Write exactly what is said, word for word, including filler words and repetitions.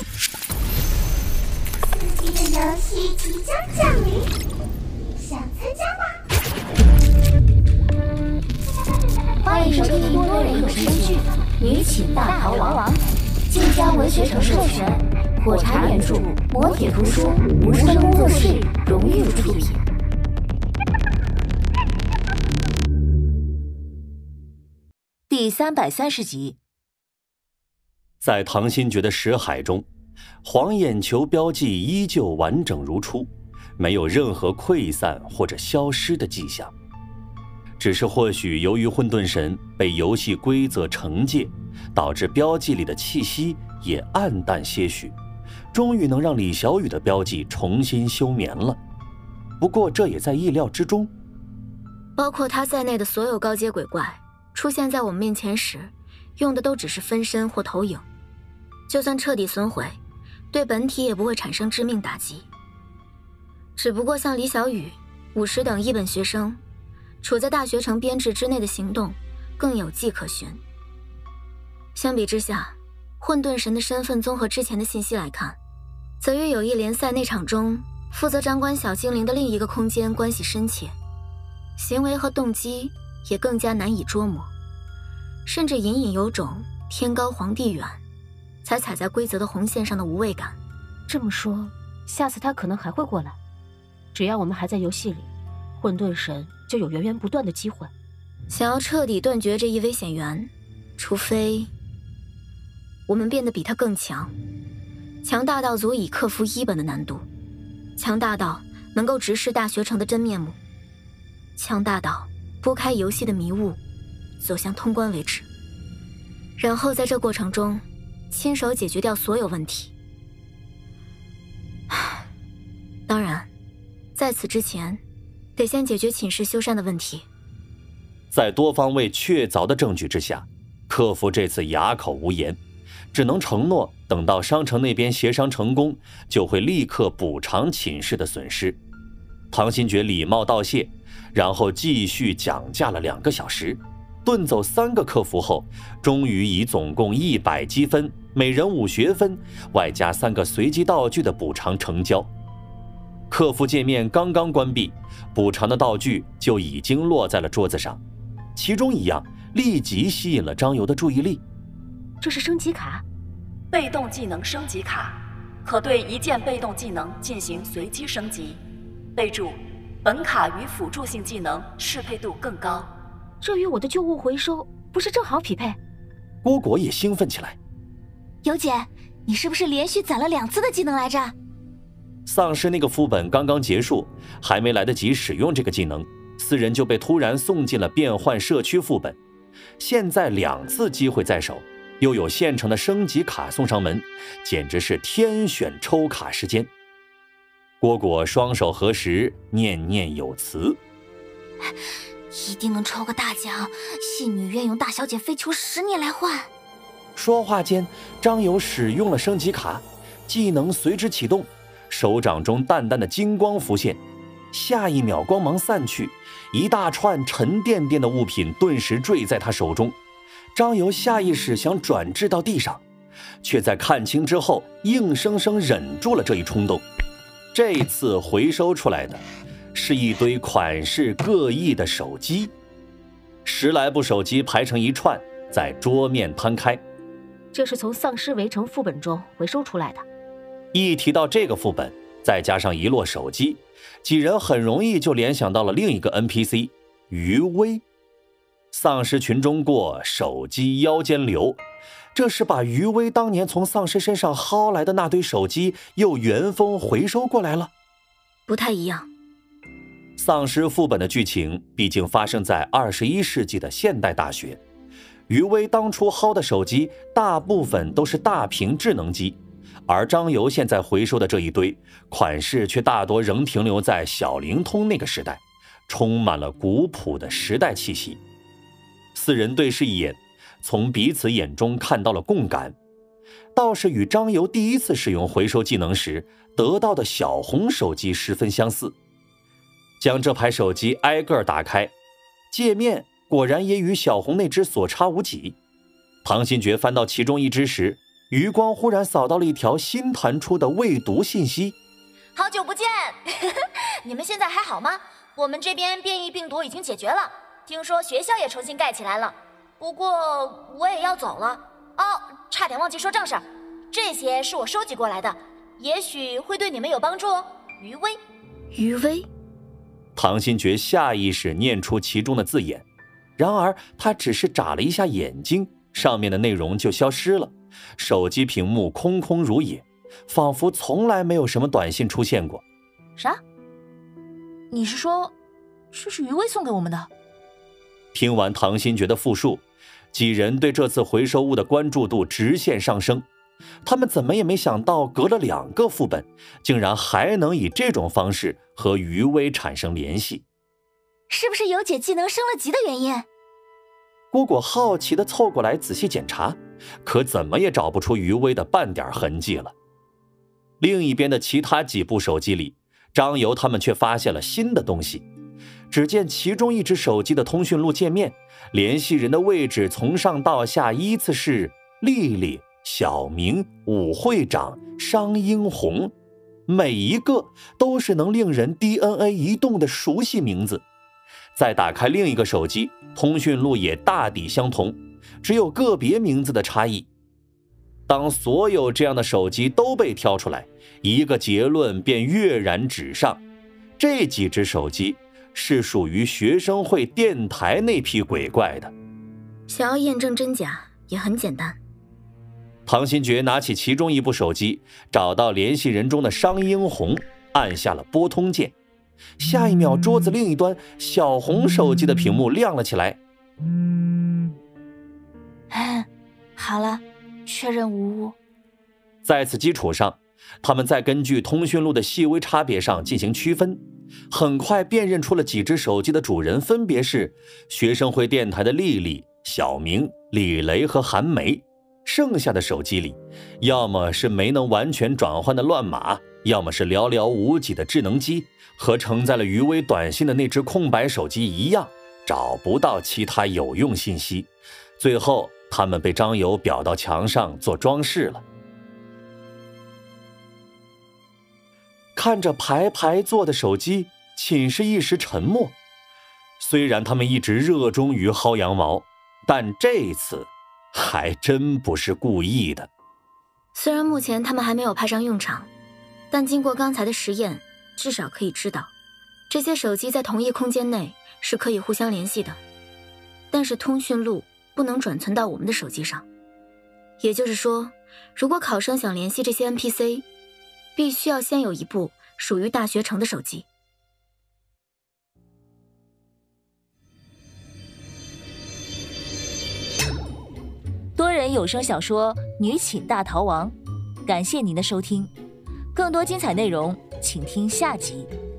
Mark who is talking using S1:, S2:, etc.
S1: 刺激的游戏即将降临，想参加吗？
S2: 欢迎收听多人有声剧《女寝大逃亡》，晋江文学城授权，火柴原著，磨铁图书，无声工作室荣誉出品。第三百三十集。
S3: 在唐新觉的识海中，黄眼球标记依旧完整如初，没有任何溃散或者消失的迹象。只是或许由于混沌神被游戏规则惩戒，导致标记里的气息也暗淡些许，终于能让李小雨的标记重新休眠了。不过这也在意料之中。
S2: 包括他在内的所有高阶鬼怪出现在我们面前时，用的都只是分身或投影，就算彻底损毁，对本体也不会产生致命打击。只不过像李小雨、五十等一本学生，处在大学城编制之内的行动更有迹可循。相比之下，混沌神的身份综合之前的信息来看，则与友谊联赛那场中负责掌管小精灵的另一个空间关系深切，行为和动机也更加难以捉摸，甚至隐隐有种天高皇帝远才踩在规则的红线上的无畏感。
S4: 这么说，下次他可能还会过来。只要我们还在游戏里，混沌神就有源源不断的机会。
S2: 想要彻底断绝这一危险源，除非我们变得比他更强，强大到足以克服一本的难度，强大到能够直视大学城的真面目，强大到拨开游戏的迷雾，走向通关为止。然后在这过程中亲手解决掉所有问题。当然在此之前得先解决寝室修缮的问题。
S3: 在多方位确凿的证据之下，客服这次哑口无言，只能承诺等到商城那边协商成功，就会立刻补偿寝室的损失。唐新觉礼貌道谢，然后继续讲价了两个小时，遁走三个客服后，终于以总共一百积分，每人五学分，外加三个随机道具的补偿成交。客服界面刚刚关闭，补偿的道具就已经落在了桌子上，其中一样立即吸引了张游的注意力。
S4: 这是升级卡，
S5: 被动技能升级卡，可对一件被动技能进行随机升级。备注：本卡与辅助性技能适配度更高。
S4: 这与我的旧物回收不是正好匹配？
S3: 郭果也兴奋起来。
S1: 尤姐，你是不是连续攒了两次的技能来着？
S3: 丧尸那个副本刚刚结束，还没来得及使用这个技能，四人就被突然送进了变换社区副本。现在两次机会在手，又有现成的升级卡送上门，简直是天选抽卡时间。郭果双手合十，念念有词：
S1: 一定能抽个大奖，信女愿用大小姐飞球十年来换。
S3: 说话间，张友使用了升级卡，技能随之启动，手掌中淡淡的金光浮现，下一秒光芒散去，一大串沉甸甸的物品顿时坠在他手中。张友下意识想转掷到地上，却在看清之后硬生生忍住了这一冲动。这次回收出来的是一堆款式各异的手机，十来部手机排成一串，在桌面摊开。
S4: 这是从丧尸围城副本中回收出来的。
S3: 一提到这个副本，再加上一摞手机，几人很容易就联想到了另一个 N P C 余威。丧尸群中过，手机腰间流，这是把余威当年从丧尸身上薅来的那堆手机又原封回收过来了？
S2: 不太一样。
S3: 丧尸副本的剧情毕竟发生在二十一世纪的现代大学，余威当初薅的手机大部分都是大屏智能机，而张游现在回收的这一堆款式却大多仍停留在小灵通那个时代，充满了古朴的时代气息。四人对视一眼，从彼此眼中看到了共感，倒是与张游第一次使用回收技能时得到的小红手机十分相似。将这排手机挨个打开，界面果然也与小红那只所差无几。唐新觉翻到其中一只时， 余光忽然扫到了一条新弹出的未读信息。
S2: 好久不见你们现在还好吗？我们这边变异病毒已经解决了，听说学校也重新盖起来了，不过我也要走了哦，差点忘记说正事儿，这些是我收集过来的，也许会对你们有帮助哦。余威。 余威。
S3: 唐新觉下意识念出其中的字眼，然而他只是眨了一下眼睛，上面的内容就消失了，手机屏幕空空如也，仿佛从来没有什么短信出现过。
S6: 啥？你是说这是余威送给我们的？
S3: 听完唐新觉的复述，几人对这次回收物的关注度直线上升。他们怎么也没想到，隔了两个副本，竟然还能以这种方式和余威产生联系。
S6: 是不是有解技能升了级的原因？
S3: 蝈蝈好奇地凑过来仔细检查，可怎么也找不出余威的半点痕迹了。另一边的其他几部手机里，张游他们却发现了新的东西。只见其中一只手机的通讯录界面，联系人的位置从上到下依次是丽丽、小明、武会长、商英红，每一个都是能令人 D N A 移动的熟悉名字。再打开另一个手机，通讯录也大抵相同，只有个别名字的差异。当所有这样的手机都被挑出来，一个结论便跃然纸上：这几只手机是属于学生会电台那批鬼怪的。
S2: 想要验证真假也很简单。
S3: 唐新觉拿起其中一部手机，找到联系人中的商英红，按下了拨通键。下一秒，桌子另一端小红手机的屏幕亮了起来。
S6: 嗯，好了，确认无误。
S3: 在此基础上，他们再根据通讯录的细微差别上进行区分，很快辨认出了几只手机的主人分别是学生会电台的丽丽、小明、李雷和韩梅。剩下的手机里，要么是没能完全转换的乱码，要么是寥寥无几的智能机，和承载了余威短信的那只空白手机一样，找不到其他有用信息。最后他们被张游裱到墙上做装饰了。看着排排坐的手机，寝室一时沉默。虽然他们一直热衷于薅羊毛，但这次还真不是故意的。
S2: 虽然目前他们还没有派上用场，但经过刚才的实验，至少可以知道，这些手机在同一空间内是可以互相联系的。但是通讯录不能转存到我们的手机上，也就是说，如果考生想联系这些 N P C， 必须要先有一部属于大学城的手机。
S6: 多人有声小说《女寝大逃亡》，感谢您的收听，更多精彩内容请听下集。